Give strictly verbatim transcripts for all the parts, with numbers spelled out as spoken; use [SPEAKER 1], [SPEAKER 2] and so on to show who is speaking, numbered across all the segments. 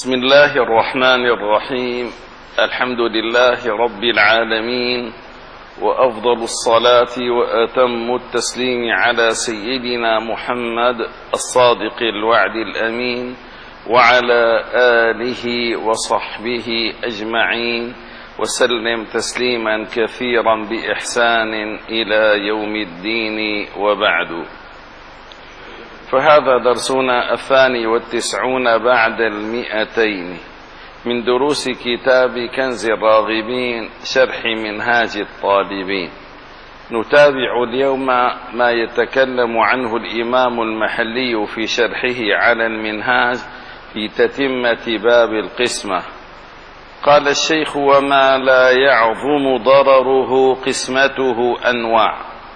[SPEAKER 1] بسم الله الرحمن الرحيم. الحمد لله رب العالمين، وأفضل الصلاة وأتم التسليم على سيدنا محمد الصادق الوعد الأمين، وعلى آله وصحبه أجمعين، وسلم تسليما كثيرا بإحسان إلى يوم الدين، وبعد. فهذا درسنا الثاني والتسعون بعد المئتين من دروس كتاب كنز الراغبين شرح منهاج الطالبين. نتابع اليوم ما يتكلم عنه الإمام المحلي في شرحه على المنهاج في تتمة باب القسمة. قال الشيخ: وما لا يعظم ضرره قسمته أنواع،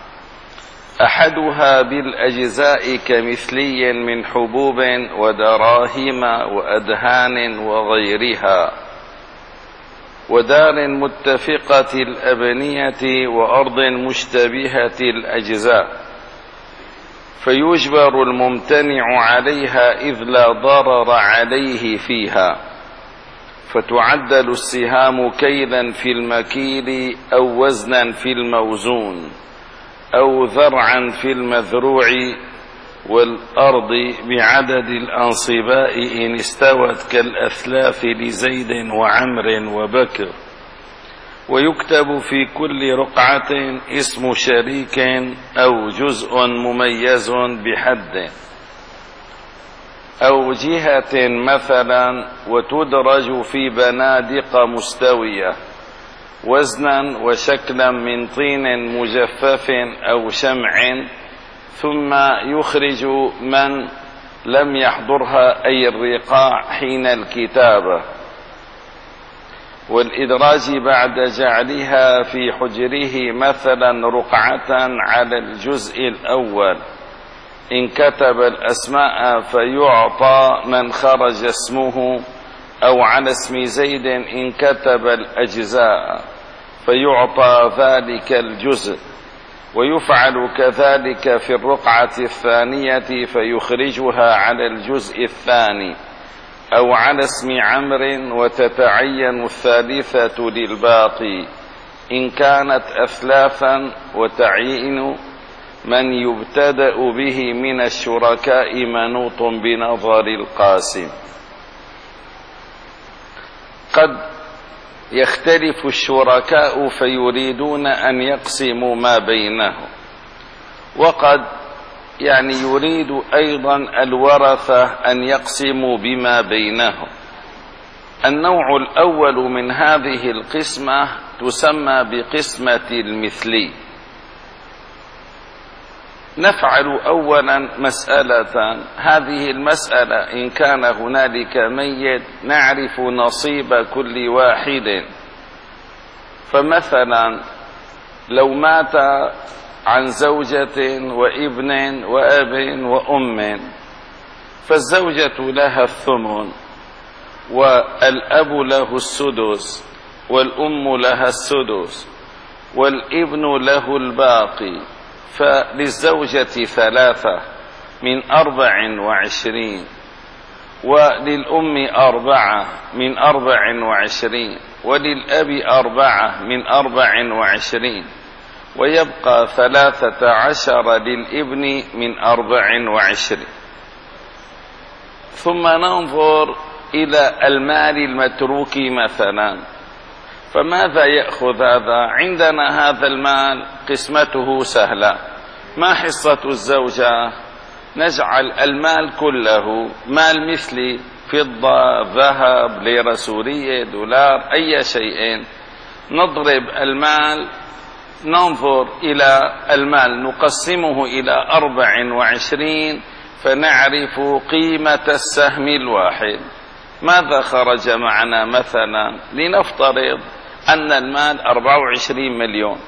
[SPEAKER 1] أحدها بالأجزاء كمثلي من حبوب ودراهم وأدهان وغيرها، ودار متفقة الأبنية وأرض مشتبهة الأجزاء، فيجبر الممتنع عليها إذ لا ضرر عليه فيها، فتعدل السهام كيلا في المكيل أو وزنا في الموزون، أو ذرعا في المذروع، والأرض بعدد الأنصباء إن استوت كالأثلاث لزيد وعمر وبكر. ويكتب في كل رقعة اسم شريك أو جزء مميز بحد أو جهة مثلا، وتدرج في بنادق مستوية وزنا وشكلا من طين مجفف أو شمع، ثم يخرج من لم يحضرها أي الرقاع حين الكتابة، والإدراج بعد جعلها في حجره مثلا رقعة على الجزء الأول. إن كتب الأسماء فيعطى من خرج اسمه، أو على اسم زيد إن كتب الأجزاء فيعطى ذلك الجزء. ويفعل كذلك في الرقعة الثانية فيخرجها على الجزء الثاني، أو على اسم عمرو، وتتعين الثالثة للباقي إن كانت أثلاثا، وتعيين من يبتدأ به من الشركاء منوط بنظر القاسم. قد يختلف الشركاء فيريدون أن يقسموا ما بينهم، وقد يعني يريد أيضا الورثة أن يقسموا بما بينهم. النوع الأول من هذه القسمة تسمى بقسمة المثلي. نفعل أولا مسألة، هذه المسألة إن كان هنالك ميت نعرف نصيب كل واحد. فمثلا لو مات عن زوجة وابن وأب وأم، فالزوجة لها الثمن، والأب له السدس، والأم لها السدس، والابن له الباقي، فللزوجة ثلاثة من أربع وعشرين، وللأم أربعة من أربع وعشرين، وللأب أربعة من أربع وعشرين، ويبقى ثلاثة عشر للابن من أربع وعشرين. ثم ننظر إلى المال المتروك مثلا، فماذا يأخذ هذا؟ عندنا هذا المال قسمته سهلة. ما حصة الزوجة؟ نجعل المال كله مال مثلي، فضة، ذهب، ليرة سورية، دولار، أي شيء. نضرب المال، ننظر إلى المال نقسمه إلى أربع وعشرين، فنعرف قيمة السهم الواحد. ماذا خرج معنا؟ مثلا لنفترض أن المال أربعة وعشرين مليون،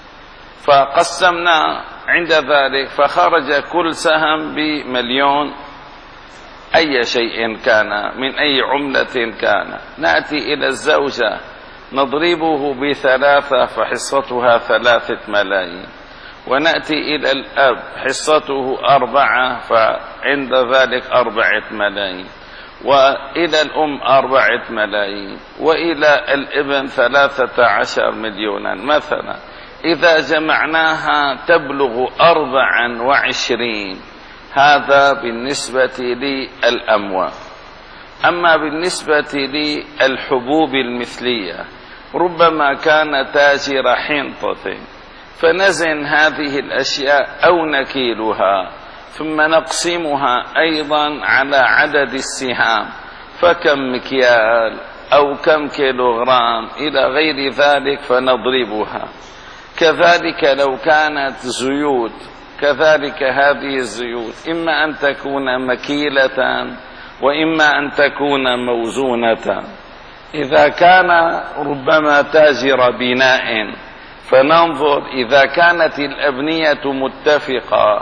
[SPEAKER 1] فقسمنا عند ذلك فخرج كل سهم بمليون، أي شيء كان من أي عملة كان. نأتي إلى الزوجة نضربه بثلاثة فحصتها ثلاثة ملايين، ونأتي إلى الأب حصته أربعة فعند ذلك أربعة ملايين، وإلى الأم أربعة ملايين، وإلى الابن ثلاثة عشر مليونا مثلا. إذا جمعناها تبلغ أربعا وعشرين. هذا بالنسبة للأموال. أما بالنسبة للحبوب المثلية، ربما كان تاجر حنطة فنزن هذه الأشياء أو نكيلها ثم نقسمها أيضا على عدد السهام، فكم مكيال أو كم كيلوغرام إلى غير ذلك فنضربها. كذلك لو كانت زيوت، كذلك هذه الزيوت إما أن تكون مكيلة وإما أن تكون موزونة. إذا كان ربما تاجر بناء فننظر إذا كانت الأبنية متفقة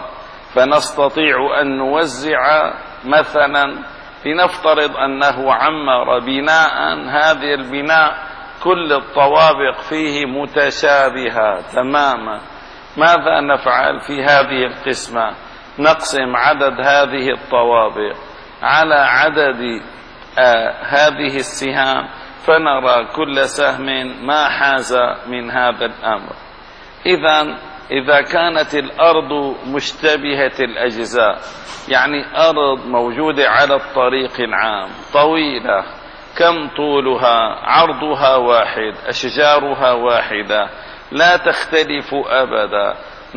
[SPEAKER 1] فنستطيع أن نوزع مثلا، لنفترض أنه عمر بناء، هذه البناء كل الطوابق فيه متشابهة تماما. ماذا نفعل في هذه القسمة؟ نقسم عدد هذه الطوابق على عدد آه هذه السهام، فنرى كل سهم ما حاز من هذا الأمر. إذن إذا كانت الأرض مشتبهة الأجزاء، يعني أرض موجودة على الطريق العام طويلة، كم طولها؟ عرضها واحد، أشجارها واحدة لا تختلف أبدا،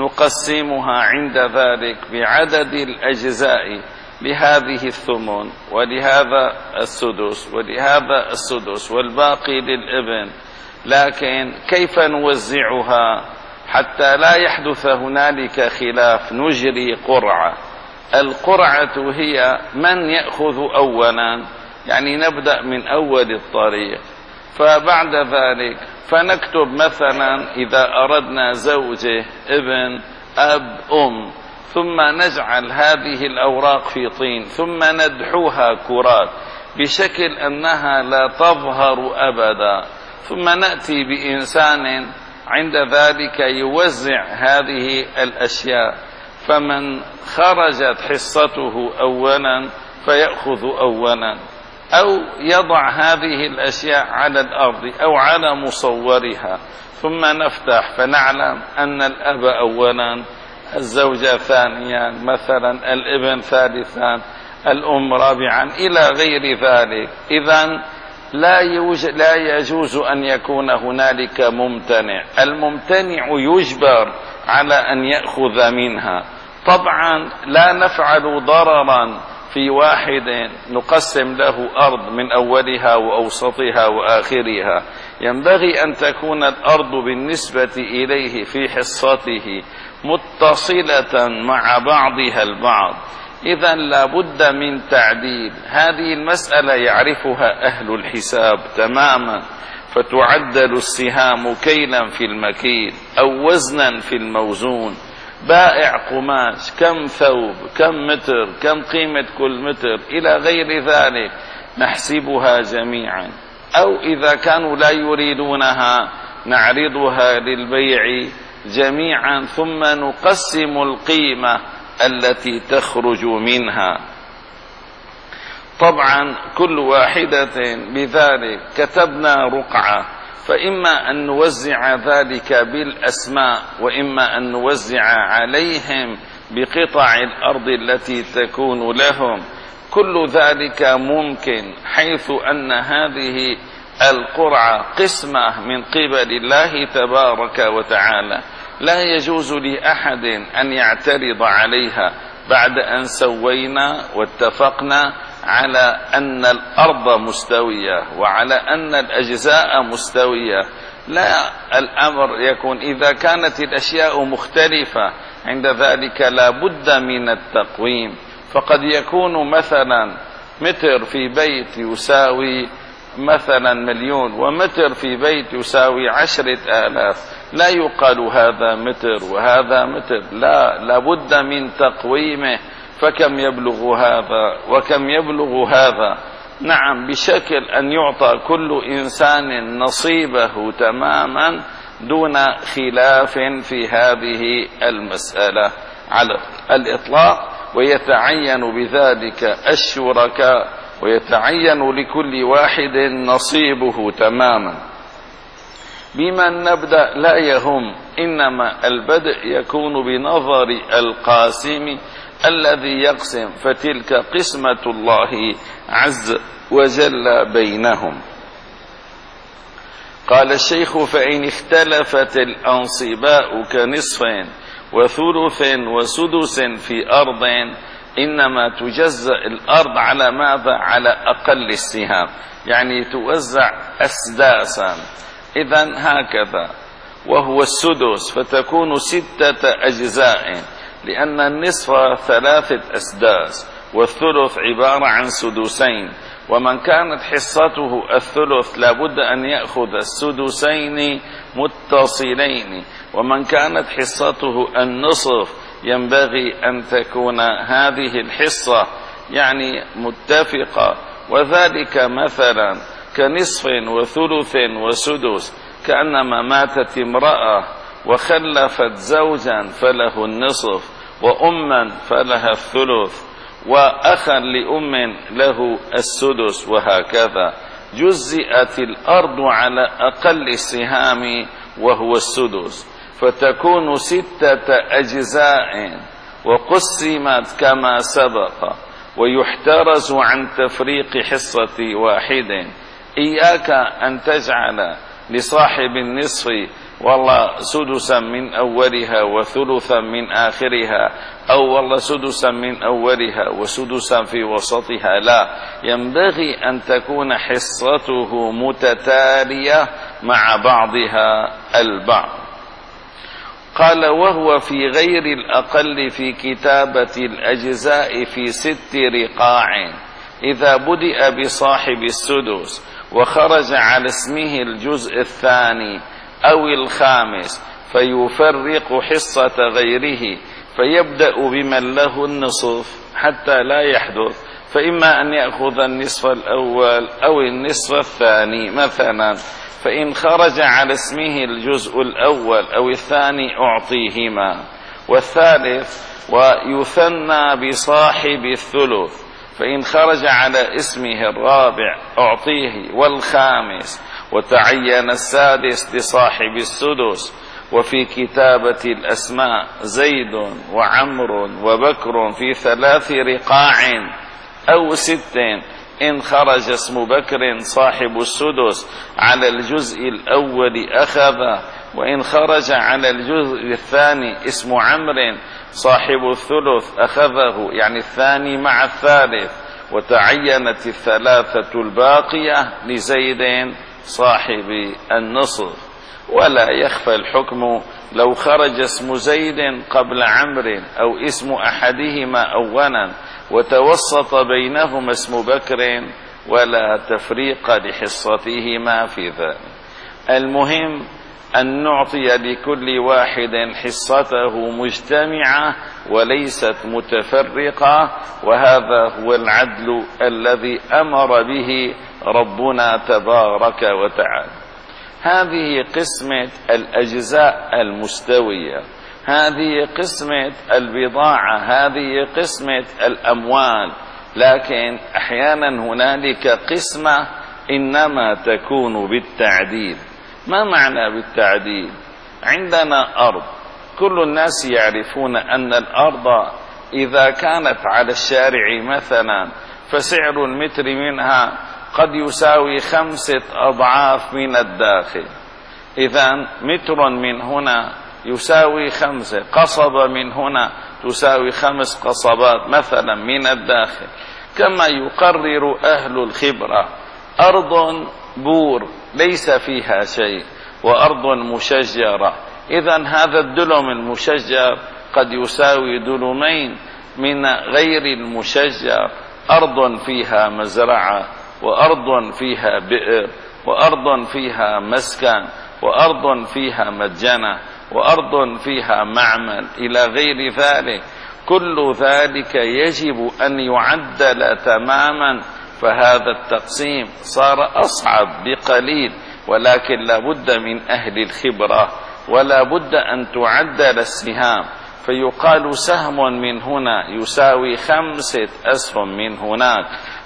[SPEAKER 1] نقسمها عند ذلك بعدد الأجزاء لهذه الثمن ولهذا السدس ولهذا السدس والباقي للابن. لكن كيف نوزعها حتى لا يحدث هنالك خلاف؟ نجري قرعة. القرعة هي من يأخذ أولا، يعني نبدأ من أول الطريق، فبعد ذلك فنكتب مثلا إذا أردنا زوجة ابن أب أم، ثم نجعل هذه الأوراق في طين ثم ندحوها كرات بشكل أنها لا تظهر أبدا، ثم نأتي بإنسان عند ذلك يوزع هذه الأشياء، فمن خرجت حصته أولا فيأخذ أولا، أو يضع هذه الأشياء على الأرض أو على مصورها، ثم نفتح فنعلم أن الأب أولا، الزوجة ثانيا مثلا، الابن ثالثا، الأم رابعا إلى غير ذلك. إذن لا, لا يجوز أن يكون هنالك ممتنع. الممتنع يجبر على أن يأخذ منها. طبعا لا نفعل ضررا في واحد نقسم له أرض من أولها وأوسطها وآخرها، ينبغي أن تكون الأرض بالنسبة إليه في حصته متصلة مع بعضها البعض. إذن لا بد من تعديل. هذه المسألة يعرفها أهل الحساب تماما، فتعدل السهام كيلا في المكيل أو وزنا في الموزون. بائع قماش كم ثوب، كم متر، كم قيمة كل متر إلى غير ذلك، نحسبها جميعا. أو إذا كانوا لا يريدونها نعرضها للبيع جميعا، ثم نقسم القيمة التي تخرج منها. طبعا كل واحدة بذلك كتبنا رقعة، فإما أن نوزع ذلك بالأسماء، وإما أن نوزع عليهم بقطع الأرض التي تكون لهم. كل ذلك ممكن، حيث أن هذه القرعة قسمة من قبل الله تبارك وتعالى، لا يجوز لأحد أن يعترض عليها بعد أن سوينا واتفقنا على أن الأرض مستوية وعلى أن الأجزاء مستوية. لا، الأمر يكون إذا كانت الأشياء مختلفة عند ذلك لا بد من التقويم. فقد يكون مثلا متر في بيت يساوي مثلا مليون، ومتر في بيت يساوي عشرة آلاف، لا يقال هذا متر وهذا متر، لا، لابد من تقويمه. فكم يبلغ هذا وكم يبلغ هذا؟ نعم، بشكل أن يعطى كل إنسان نصيبه تماما دون خلاف في هذه المسألة على الإطلاق. ويتعين بذلك الشركاء ويتعين لكل واحد نصيبه تماما. بمن نبدأ لا يهم، إنما البدء يكون بنظر القاسم الذي يقسم، فتلك قسمة الله عز وجل بينهم. قال الشيخ: فإن اختلفت الأنصباء كنصف وثلث وسدس في أرض، إنما تجزأ الأرض على ماذا؟ على أقل السهام، يعني توزع أسداسا. إذن هكذا، وهو السدس، فتكون ستة أجزاء، لأن النصف ثلاثة أسداس، والثلث عبارة عن سدسين، ومن كانت حصته الثلث لابد أن يأخذ السدسين متصلين، ومن كانت حصته النصف ينبغي أن تكون هذه الحصة يعني متفقة. وذلك مثلا كنصف وثلث وسدس، كأنما ماتت امرأة وخلفت زوجا فله النصف، وأما فلها الثلث، وأخا لأم له السدس، وهكذا. جزئت الأرض على أقل السهام وهو السدس، فتكون ستة أجزاء، وقسمت كما سبق، ويحترز عن تفريق حصة واحد. إياك أن تجعل لصاحب النصف والله سدسا من أولها وثلثا من آخرها، أو والله سدسا من أولها وسدسا في وسطها، لا، ينبغي أن تكون حصته متتالية مع بعضها البعض. قال: وهو في غير الأقل في كتابة الأجزاء في ست رقاع، إذا بدأ بصاحب السدس وخرج على اسمه الجزء الثاني أو الخامس، فيفرق حصة غيره، فيبدأ بمن له النصف حتى لا يحدث، فإما أن يأخذ النصف الأول أو النصف الثاني مثلا، فإن خرج على اسمه الجزء الأول أو الثاني أعطيهما، والثالث ويثنى بصاحب الثلث، فإن خرج على اسمه الرابع أعطيه، والخامس، وتعين السادس لصاحب السدس. وفي كتابة الأسماء زيد وعمر وبكر في ثلاث رقاع أو ست، إن خرج اسم بكر صاحب السدس على الجزء الأول أخذ، وإن خرج على الجزء الثاني اسم عمرو صاحب الثلث أخذه، يعني الثاني مع الثالث. وتعينت الثلاثة الباقية لزيد صاحب النصف. ولا يخفى الحكم لو خرج اسم زيد قبل عمرو أو اسم أحدهما أولا وتوسط بينهما اسم بكر، ولا تفريق لحصتهما في ذلك. المهم أن نعطي لكل واحد حصته مجتمعة وليست متفرقة، وهذا هو العدل الذي أمر به ربنا تبارك وتعالى. هذه قسمة الأجزاء المستوية، هذه قسمة البضاعة، هذه قسمة الأموال. لكن أحيانا هنالك قسمة إنما تكون بالتعديل. ما معنى بالتعديل؟ عندنا أرض، كل الناس يعرفون أن الأرض إذا كانت على الشارع مثلا فسعر المتر منها قد يساوي خمسة أضعاف من الداخل. إذن متر من هنا يساوي خمسة، قصبة من هنا تساوي خمس قصبات مثلا من الداخل. كما يقرر أهل الخبرة، أرض بور ليس فيها شيء، وأرض مشجرة، إذن هذا الدلم المشجر قد يساوي دلمين من غير المشجر. أرض فيها مزرعة، وأرض فيها بئر، وأرض فيها مسكن، وأرض فيها متجنة، وأرض فيها معمل، إلى غير ذلك. كل ذلك يجب أن يعدل تماما، فهذا التقسيم صار أصعب بقليل، ولكن لا بد من أهل الخبرة، ولا بد أن تعدل السهام، فيقال سهم من هنا يساوي خمسة أسهم من هناك،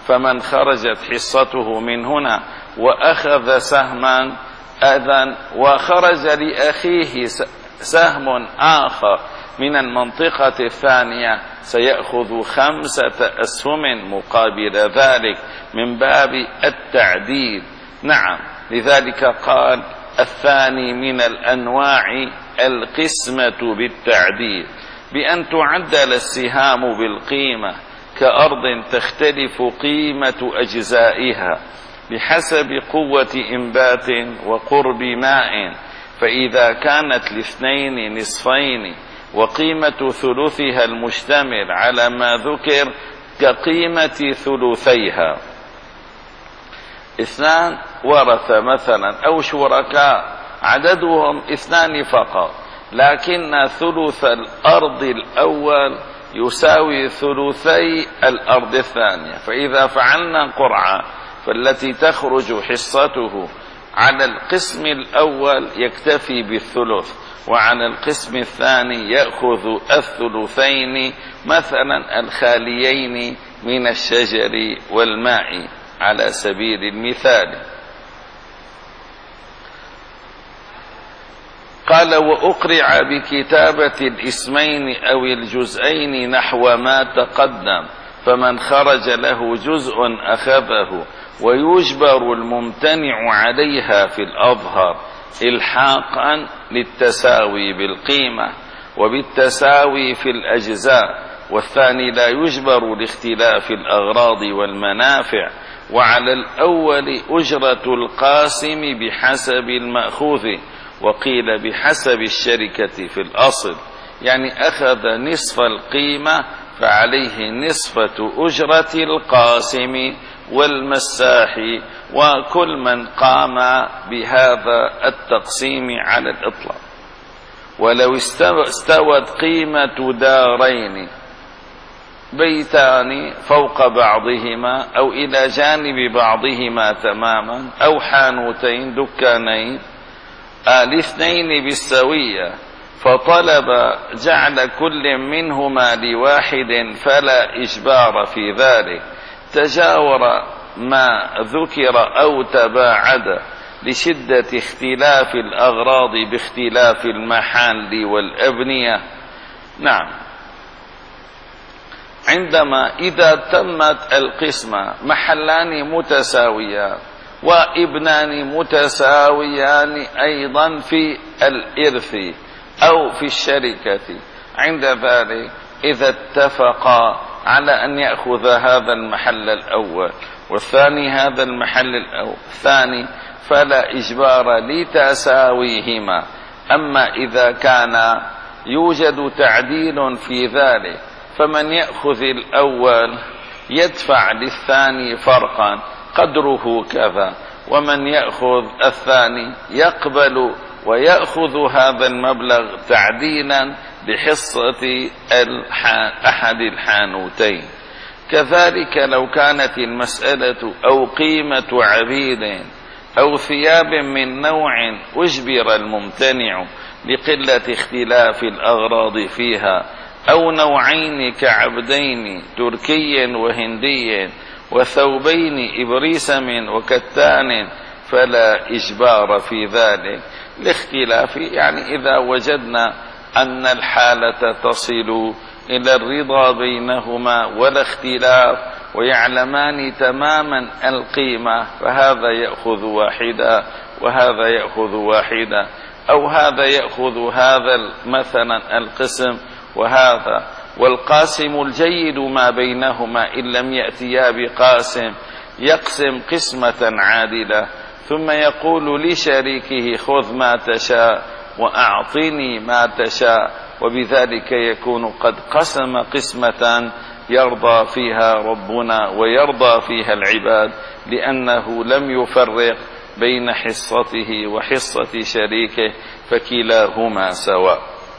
[SPEAKER 1] فمن خرجت حصته من هنا وأخذ سهما أذن وخرج لأخيه سهم آخر من المنطقة الثانية سيأخذ خمسة أسهم مقابل ذلك من باب التعديل. نعم، لذلك قال الثاني من الأنواع القسمة بالتعديل، بأن تعدل السهام بالقيمة كأرض تختلف قيمة أجزائها بحسب قوة إنبات وقرب ماء، فإذا كانت لاثنين نصفين وقيمة ثلثها المشتمل على ما ذكر كقيمة ثلثيها. اثنان ورث مثلا أو شركاء عددهم اثنان فقط، لكن ثلث الأرض الأول يساوي ثلثي الأرض الثانية، فإذا فعلنا قرعة فالتي تخرج حصته على القسم الأول يكتفي بالثلث، وعلى القسم الثاني يأخذ الثلثين مثلا الخاليين من الشجر والماء على سبيل المثال. قال وأقرع بكتابة الاسمين أو الجزئين نحو ما تقدم، فمن خرج له جزء أخذه، ويجبر الممتنع عليها في الأظهر إلحاقا للتساوي بالقيمة وبالتساوي في الأجزاء، والثاني لا يجبر لاختلاف الأغراض والمنافع. وعلى الأول أجرة القاسم بحسب المأخوذ، وقيل بحسب الشركة في الأصل، يعني أخذ نصف القيمة فعليه نصفة أجرة القاسم والمساح وكل من قام بهذا التقسيم على الإطلاق. ولو استوت قيمة دارين، بيتان فوق بعضهما أو إلى جانب بعضهما تماما، أو حانوتين دكانين الاثنين بالسوية، فطلب جعل كل منهما لواحد فلا إجبار في ذلك، تجاور ما ذكر أو تباعد لشدة اختلاف الأغراض باختلاف المحال والأبنية. نعم، عندما إذا تمت القسمة محلان متساويان وابنان متساويان أيضا في الإرث أو في الشركة، عند ذلك إذا اتفقا على أن يأخذ هذا المحل الأول والثاني هذا المحل الثاني فلا إجبار لتساويهما. أما إذا كان يوجد تعديل في ذلك فمن يأخذ الأول يدفع للثاني فرقا قدره كذا، ومن يأخذ الثاني يقبل ويأخذ هذا المبلغ تعديلا بحصة أحد الحانوتين. كذلك لو كانت المسألة أو قيمة عبيد أو ثياب من نوع أجبر الممتنع لقلة اختلاف الأغراض فيها، أو نوعين كعبدين تركي وهندي وثوبين إبريسم وكتان، فلا إجبار في ذلك لاختلاف، يعني إذا وجدنا أن الحالة تصل إلى الرضا بينهما ولا اختلاف ويعلمان تماما القيمة، فهذا يأخذ واحدة وهذا يأخذ واحدة، أو هذا يأخذ هذا مثلا القسم وهذا، والقاسم الجيد ما بينهما إن لم يأتيا بقاسم يقسم قسمة عادلة ثم يقول لشريكه خذ ما تشاء وأعطني ما تشاء، وبذلك يكون قد قسم قسمة يرضى فيها ربنا ويرضى فيها العباد، لأنه لم يفرق بين حصته وحصة شريكه فكلاهما سواء.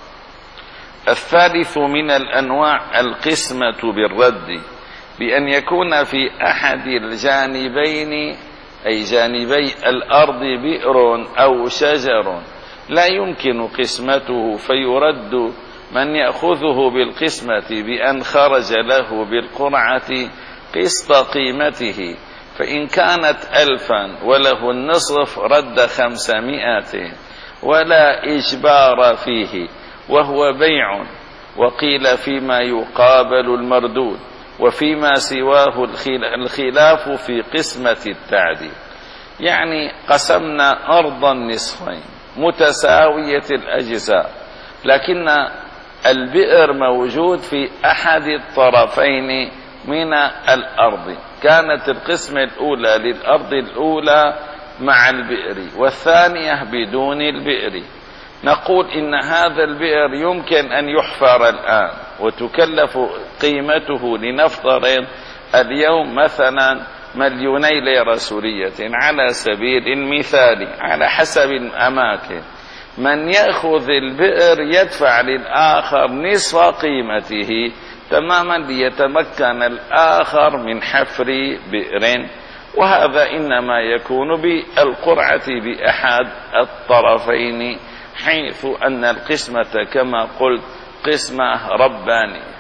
[SPEAKER 1] الثالث من الأنواع القسمة بالرد، بأن يكون في أحد الجانبين أي جانبي الأرض بئر أو شجر لا يمكن قسمته فيرد من يأخذه بالقسمة بأن خرج له بالقرعة قسط قيمته، فإن كانت ألفا وله النصف رد خمسمائة ولا إجبار فيه وهو بيع. وقيل فيما يقابل المردود، وفيما سواه الخلاف في قسمة التعديل. يعني قسمنا أرضا نصفين متساوية الأجزاء، لكن البئر موجود في أحد الطرفين من الأرض، كانت القسمة الأولى للأرض الأولى مع البئر والثانية بدون البئر. نقول إن هذا البئر يمكن أن يحفر الآن وتكلف قيمته لنفترض اليوم مثلا مليوني ليرة سورية على سبيل المثال على حسب الأماكن. من يأخذ البئر يدفع للآخر نصف قيمته تماما ليتمكن الآخر من حفر بئر، وهذا إنما يكون بالقرعة بأحد الطرفين، حيث أن القسمة كما قلت قسمة ربانية.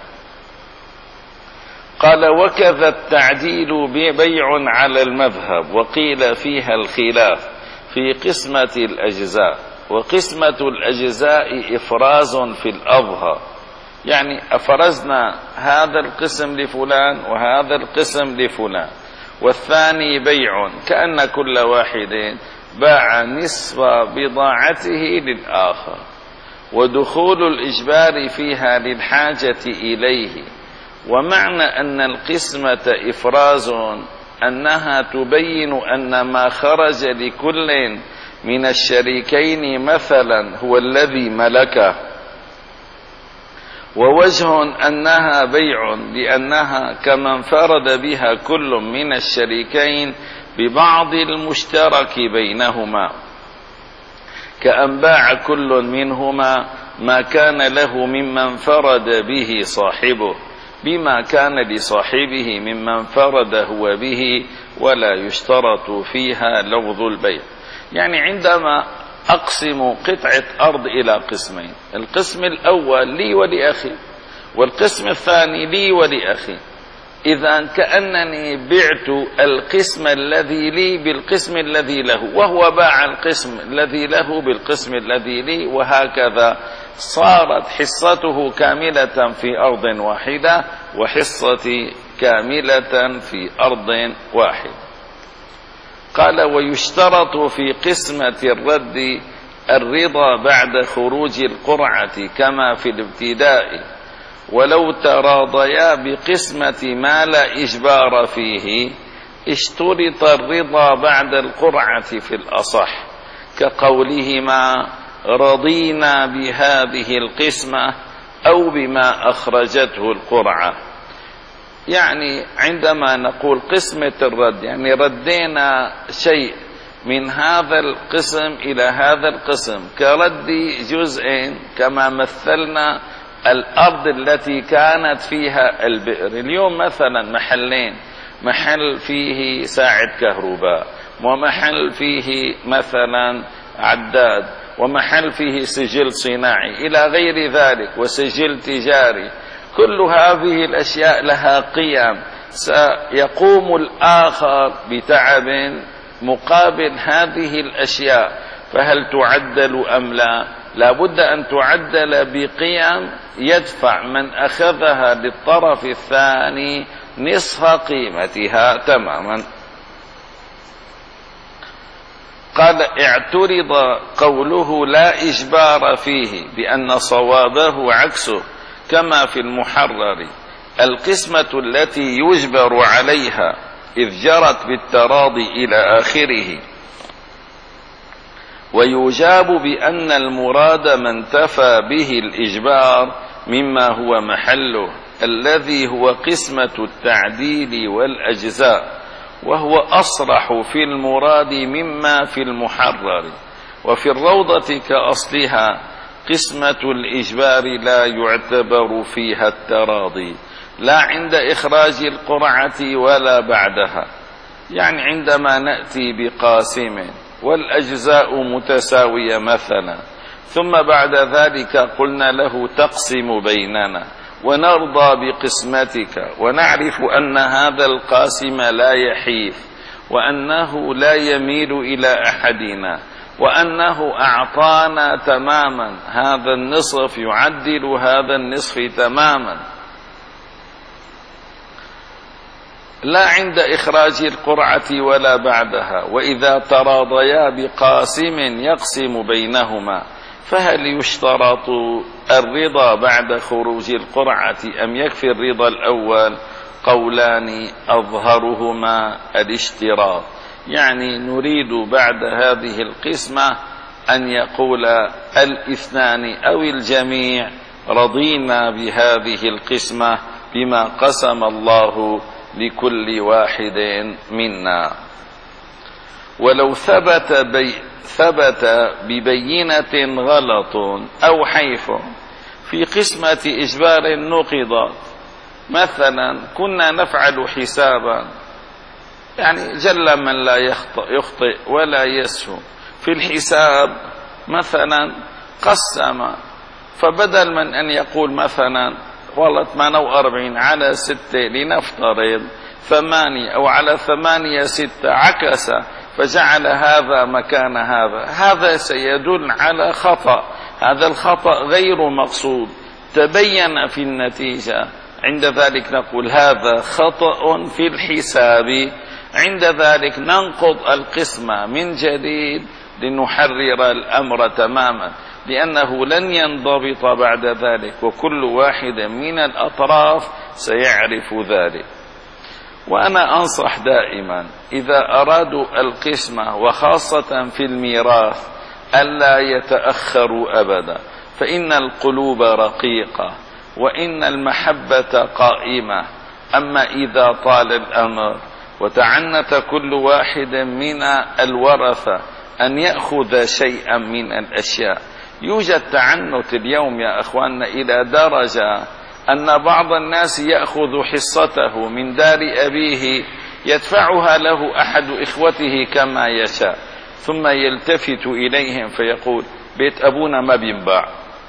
[SPEAKER 1] قال: وكذا التعديل بيع على المذهب، وقيل فيها الخلاف في قسمة الأجزاء. وقسمة الأجزاء إفراز في الأظهر، يعني أفرزنا هذا القسم لفلان وهذا القسم لفلان، والثاني بيع كأن كل واحد باع نصف بضاعته للآخر، ودخول الإجبار فيها للحاجة إليه. ومعنى أن القسمة إفراز أنها تبين أن ما خرج لكل من الشريكين مثلا هو الذي ملكه، ووجه أنها بيع لأنها كما انفرد بها كل من الشريكين ببعض المشترك بينهما، كأن باع كل منهما ما كان له مما انفرد به صاحبه بما كان لصاحبه مما انفرد هو به، ولا يشترط فيها لفظ البيع. يعني عندما أقسم قطعة أرض إلى قسمين، القسم الأول لي ولأخي والقسم الثاني لي ولأخي، إذا كأنني بعت القسم الذي لي بالقسم الذي له، وهو باع القسم الذي له بالقسم الذي لي، وهكذا صارت حصته كاملة في أرض واحدة وحصتي كاملة في أرض واحدة. قال: ويشترط في قسمة الرد الرضا بعد خروج القرعة كما في الابتداء، ولو تراضيا بقسمة ما لا إجبار فيه اشترط الرضا بعد القرعة في الأصح، كقولهما رضينا بهذه القسمة أو بما أخرجته القرعة. يعني عندما نقول قسمة الرد يعني ردينا شيء من هذا القسم إلى هذا القسم، كرد جزء كما مثلنا الأرض التي كانت فيها البئر. اليوم مثلا محلين، محل فيه ساعة كهرباء، ومحل فيه مثلا عداد، ومحل فيه سجل صناعي إلى غير ذلك، وسجل تجاري. كل هذه الأشياء لها قيم، سيقوم الآخر بتعب مقابل هذه الأشياء، فهل تعدل أم لا؟ لا بد أن تعدل بقيم يدفع من أخذها للطرف الثاني نصف قيمتها تماما. قال: اعترض قوله لا إجبار فيه بأن صوابه عكسه، كما في المحرر القسمة التي يجبر عليها إذ جرت بالتراضي إلى آخره، ويجاب بأن المراد ما انتفى به الإجبار مما هو محله الذي هو قسمة التعديل والأجزاء، وهو أصرح في المراد مما في المحرر. وفي الروضة كأصلها قسمة الإجبار لا يعتبر فيها التراضي، لا عند إخراج القرعة ولا بعدها. يعني عندما نأتي بقاسم والأجزاء متساوية مثلا، ثم بعد ذلك قلنا له تقسم بيننا، ونرضى بقسمتك، ونعرف أن هذا القاسم لا يحيف، وأنه لا يميل إلى أحدنا، وأنه أعطانا تماما، هذا النصف يعدل هذا النصف تماما، لا عند إخراج القرعة ولا بعدها. وإذا تراضيا بقاسم يقسم بينهما، فهل يشترط الرضا بعد خروج القرعة أم يكفي الرضا الأول؟ قولان أظهرهما الاشتراط، يعني نريد بعد هذه القسمة أن يقول الاثنان أو الجميع رضينا بهذه القسمة بما قسم الله لكل واحد منا. ولو ثبت بي ثبت ببينة غلط أو حيف في قسمة إجبار نقضت، مثلا كنا نفعل حسابا، يعني جل من لا يخطئ ولا يسهو في الحساب، مثلا قسم، فبدل من أن يقول مثلا والله ثمانية وأربعين على ستة لنفترض ثمانية، أو على ثمانية ستة، عكس فجعل هذا مكان هذا، هذا سيدل على خطأ، هذا الخطأ غير مقصود، تبين في النتيجة، عند ذلك نقول هذا خطأ في الحساب، عند ذلك ننقض القسمة من جديد لنحرر الأمر تماما، لأنه لن ينضبط بعد ذلك، وكل واحد من الأطراف سيعرف ذلك. وأنا أنصح دائما إذا أرادوا القسمة وخاصة في الميراث ألا يتأخروا أبدا، فإن القلوب رقيقة وإن المحبة قائمة. أما إذا طال الأمر وتعنت كل واحد من الورثة أن يأخذ شيئا من الأشياء، يوجد تعنت اليوم يا أخواننا إلى درجة أن بعض الناس يأخذ حصته من دار أبيه يدفعها له أحد إخوته كما يشاء، ثم يلتفت إليهم فيقول بيت أبونا ما بينباع،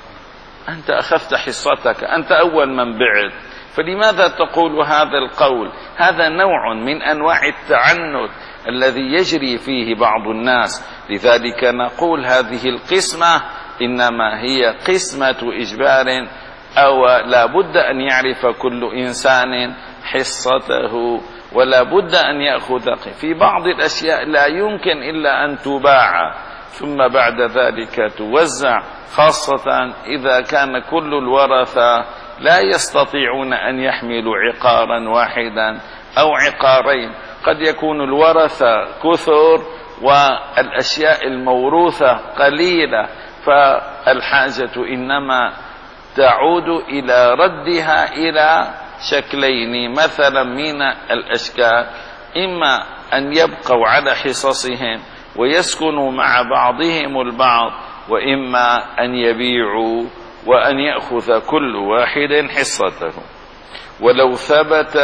[SPEAKER 1] أنت أخذت حصتك، أنت أول من بعت، فلماذا تقول هذا القول؟ هذا نوع من أنواع التعنت الذي يجري فيه بعض الناس. لذلك نقول هذه القسمة إنما هي قسمة إجبار، أو لا بد أن يعرف كل إنسان حصته، ولا بد أن يأخذ في بعض الأشياء لا يمكن إلا أن تباع ثم بعد ذلك توزع، خاصة إذا كان كل الورثة لا يستطيعون أن يحملوا عقارا واحدا أو عقارين، قد يكون الورثة كثر والأشياء الموروثة قليلة، فالحاجة إنما تعود إلى ردها إلى شكلين مثلا من الأشكال، إما أن يبقوا على حصصهم ويسكنوا مع بعضهم البعض، وإما أن يبيعوا وأن يأخذ كل واحد حصته. ولو ثبت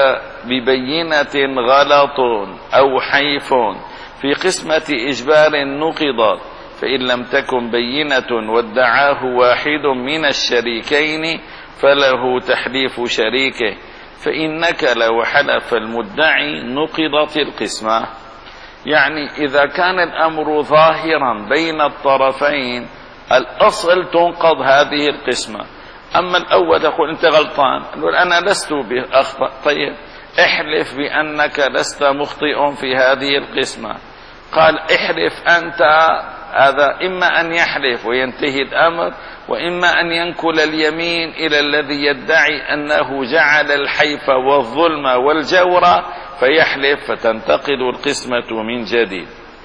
[SPEAKER 1] ببينة غلط أو حيف في قسمة إجبار نقضت، فإن لم تكن بينة وادعاه واحد من الشريكين فله تحليف شريكه، فإن نكل وحلف المدعي نقضت القسمة. يعني إذا كان الأمر ظاهرا بين الطرفين الأصل تنقض هذه القسمة. أما الأول يقول أنت غلطان، يقول أنا لست بأخطأ، طيب احلف بأنك لست مخطئ في هذه القسمة، قال احلف أنت، هذا إما أن يحلف وينتهي الأمر، وإما أن ينكل اليمين إلى الذي يدعي أنه جعل الحيف والظلم والجور فيحلف فتنتقل القسمة من جديد.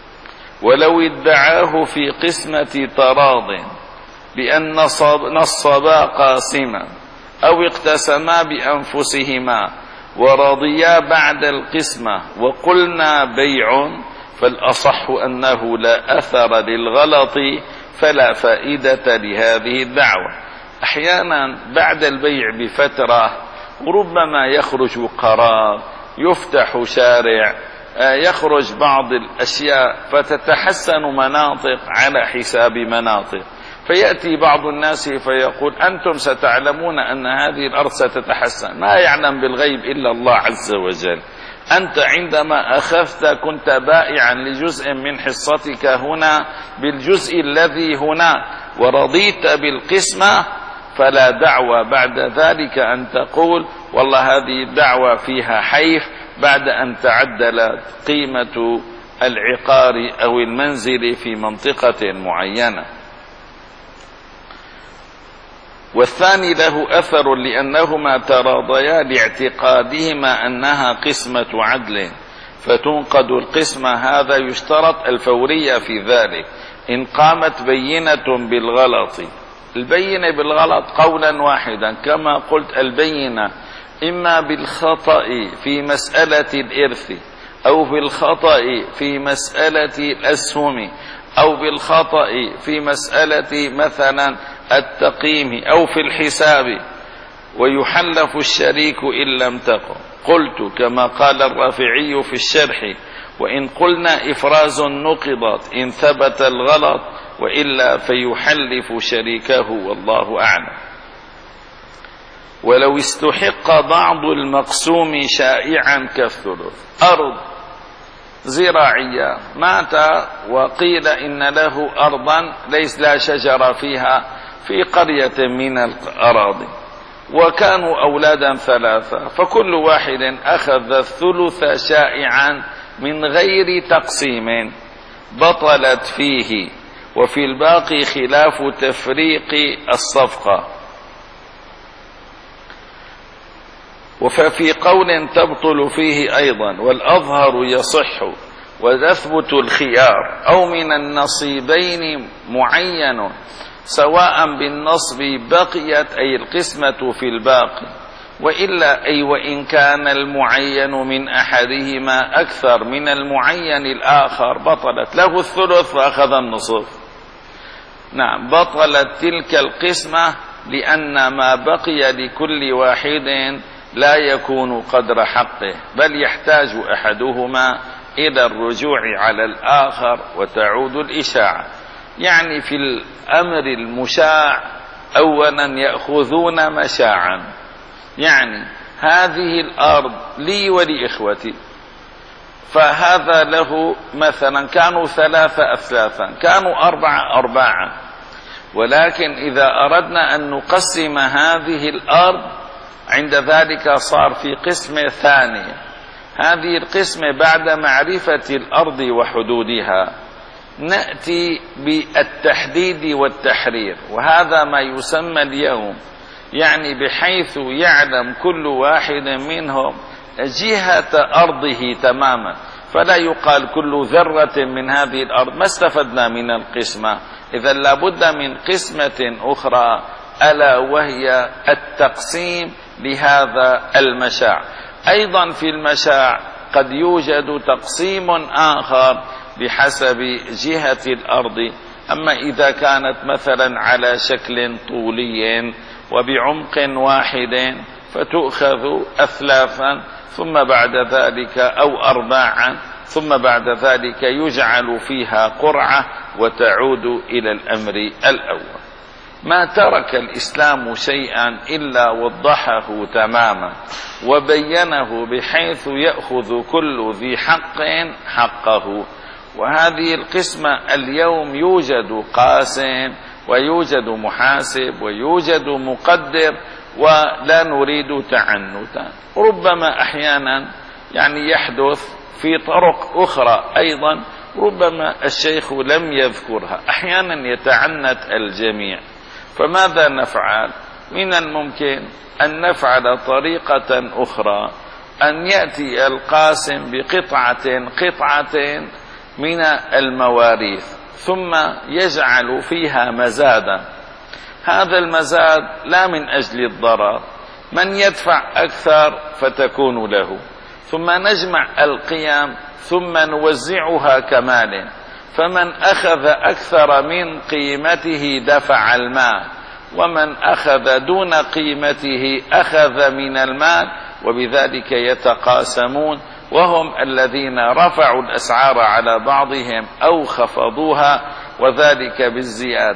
[SPEAKER 1] ولو ادعاه في قسمة تراض بأن نصبا قاسما أو اقتسما بأنفسهما ورضيا بعد القسمة وقلنا بيع، فالأصح أنه لا أثر للغلط فلا فائدة لهذه الدعوة. أحيانا بعد البيع بفترة ربما يخرج قرار، يفتح شارع، يخرج بعض الأشياء فتتحسن مناطق على حساب مناطق، فيأتي بعض الناس فيقول أنتم ستعلمون أن هذه الأرض ستتحسن. ما يعلم بالغيب إلا الله عز وجل. أنت عندما أخذت كنت بائعا لجزء من حصتك هنا بالجزء الذي هنا ورضيت بالقسمة، فلا دعوة بعد ذلك أن تقول والله هذه الدعوة فيها حيف بعد أن تعدلت قيمة العقار أو المنزل في منطقة معينة. والثاني له أثر لأنهما تراضيا لاعتقادهما أنها قسمة عدل فتنقض القسمة. هذا يشترط الفورية في ذلك. إن قامت بينة بالغلط، البينة بالغلط قولا واحدا كما قلت، البينة إما بالخطأ في مسألة الإرث أو بالخطأ في مسألة الأسهم أو بالخطأ في مسألة مثلا التقييم أو في الحساب، ويحلف الشريك إن لم تقم. قلت كما قال الرافعي في الشرح: وإن قلنا إفراز نقضت إن ثبت الغلط، وإلا فيحلف شريكه والله أعلم. ولو استحق بعض المقسوم شائعا كالثلث، أرض زراعية مات وقيل إن له أرضا ليس لا شجر فيها في قرية من الأراضي، وكانوا أولادا ثلاثة، فكل واحد أخذ الثلث شائعا من غير تقسيم، بطلت فيه، وفي الباقي خلاف تفريق الصفقة. وففي قول تبطل فيه أيضا، والأظهر يصح ويثبت الخيار، أو من النصيبين معين سواء بالنصب بقيت أي القسمة في الباقي، وإلا أي وإن كان المعين من أحدهما أكثر من المعين الآخر بطلت له الثلث فأخذ النصف. نعم، بطلت تلك القسمة لأن ما بقي لكل واحد لا يكون قدر حقه، بل يحتاج أحدهما إلى الرجوع على الآخر وتعود الإشاعة. يعني في الأمر المشاع أولا يأخذون مشاعا، يعني هذه الأرض لي ولإخوتي، فهذا له مثلا كانوا ثلاثة أثلاثا، كانوا أربعة أرباعا، ولكن إذا أردنا أن نقسم هذه الأرض عند ذلك صار في قسمة ثانية. هذه القسمة بعد معرفة الأرض وحدودها نأتي بالتحديد والتحرير، وهذا ما يسمى اليوم، يعني بحيث يعلم كل واحد منهم جهة أرضه تماما، فلا يقال كل ذرة من هذه الأرض ما استفدنا من القسمة. إذا لابد من قسمة أخرى ألا وهي التقسيم لهذا المشاع. أيضا في المشاع قد يوجد تقسيم آخر بحسب جهة الأرض، أما إذا كانت مثلا على شكل طولي وبعمق واحد فتؤخذ أثلاثا ثم بعد ذلك أو أرباعا، ثم بعد ذلك يجعل فيها قرعة وتعود إلى الأمر الأول. ما ترك الإسلام شيئا إلا وضحه تماما وبينه بحيث يأخذ كل ذي حق حقه. وهذه القسمة اليوم يوجد قاسم ويوجد محاسب ويوجد مقدر، ولا نريد تعنتا. ربما أحيانا يعني يحدث في طرق أخرى أيضا ربما الشيخ لم يذكرها، أحيانا يتعنت الجميع. فماذا نفعل؟ من الممكن أن نفعل طريقة أخرى، أن يأتي القاسم بقطعة قطعة من المواريث ثم يجعل فيها مزادا. هذا المزاد لا من أجل الضرر، من يدفع أكثر فتكون له، ثم نجمع القيم ثم نوزعها كمال، فمن أخذ أكثر من قيمته دفع المال، ومن أخذ دون قيمته أخذ من المال، وبذلك يتقاسمون، وهم الذين رفعوا الأسعار على بعضهم أو خفضوها، وذلك بالزيادة.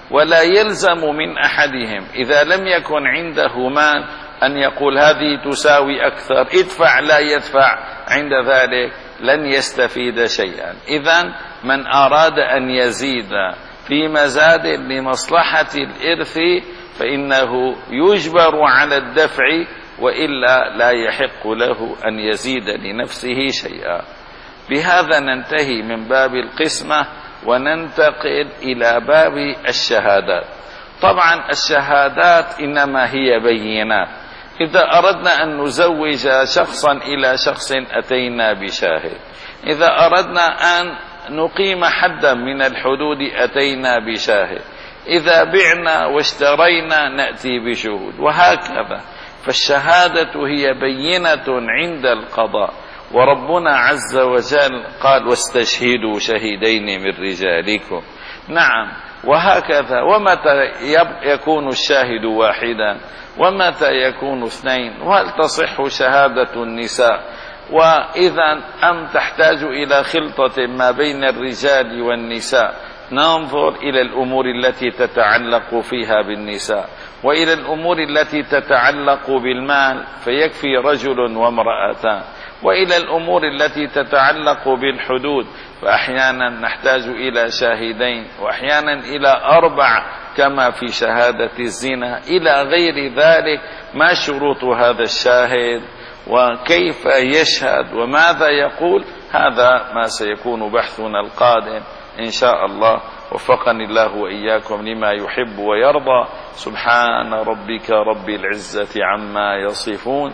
[SPEAKER 1] ولا يلزم من أحدهم إذا لم يكن عنده مال أن يقول هذه تساوي أكثر، ادفع لا يدفع، عند ذلك لن يستفيد شيئا. إذن من أراد أن يزيد في مزاد لمصلحة الإرث فإنه يجبر على الدفع، وإلا لا يحق له أن يزيد لنفسه شيئا. بهذا ننتهي من باب القسمة وننتقل إلى باب الشهادات. طبعا الشهادات إنما هي بينات. إذا أردنا أن نزوج شخصا إلى شخص أتينا بشاهد، إذا أردنا أن نقيم حدا من الحدود أتينا بشاهد، إذا بعنا واشترينا نأتي بشهود، وهكذا. فالشهادة هي بينة عند القضاء، وربنا عز وجل قال واستشهدوا شهيدين من رجالكم. نعم، وهكذا. ومتى يكون الشاهد واحدا، ومتى يكون اثنين، وهل تصح شهادة النساء، وإذا أم تحتاج إلى خلطة ما بين الرجال والنساء. ننظر إلى الأمور التي تتعلق فيها بالنساء، وإلى الأمور التي تتعلق بالمال فيكفي رجل وامرأتان، وإلى الأمور التي تتعلق بالحدود فأحيانا نحتاج إلى شاهدين، وأحيانا إلى أربع كما في شهادة الزنا، إلى غير ذلك. ما شروط هذا الشاهد، وكيف يشهد، وماذا يقول؟ هذا ما سيكون بحثنا القادم إن شاء الله. وفقني الله وإياكم لما يحب ويرضى. سبحان ربك رب العزة عما يصفون،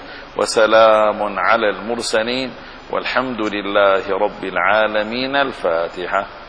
[SPEAKER 1] وسلام على المرسلين، والحمد لله رب العالمين. الفاتحة.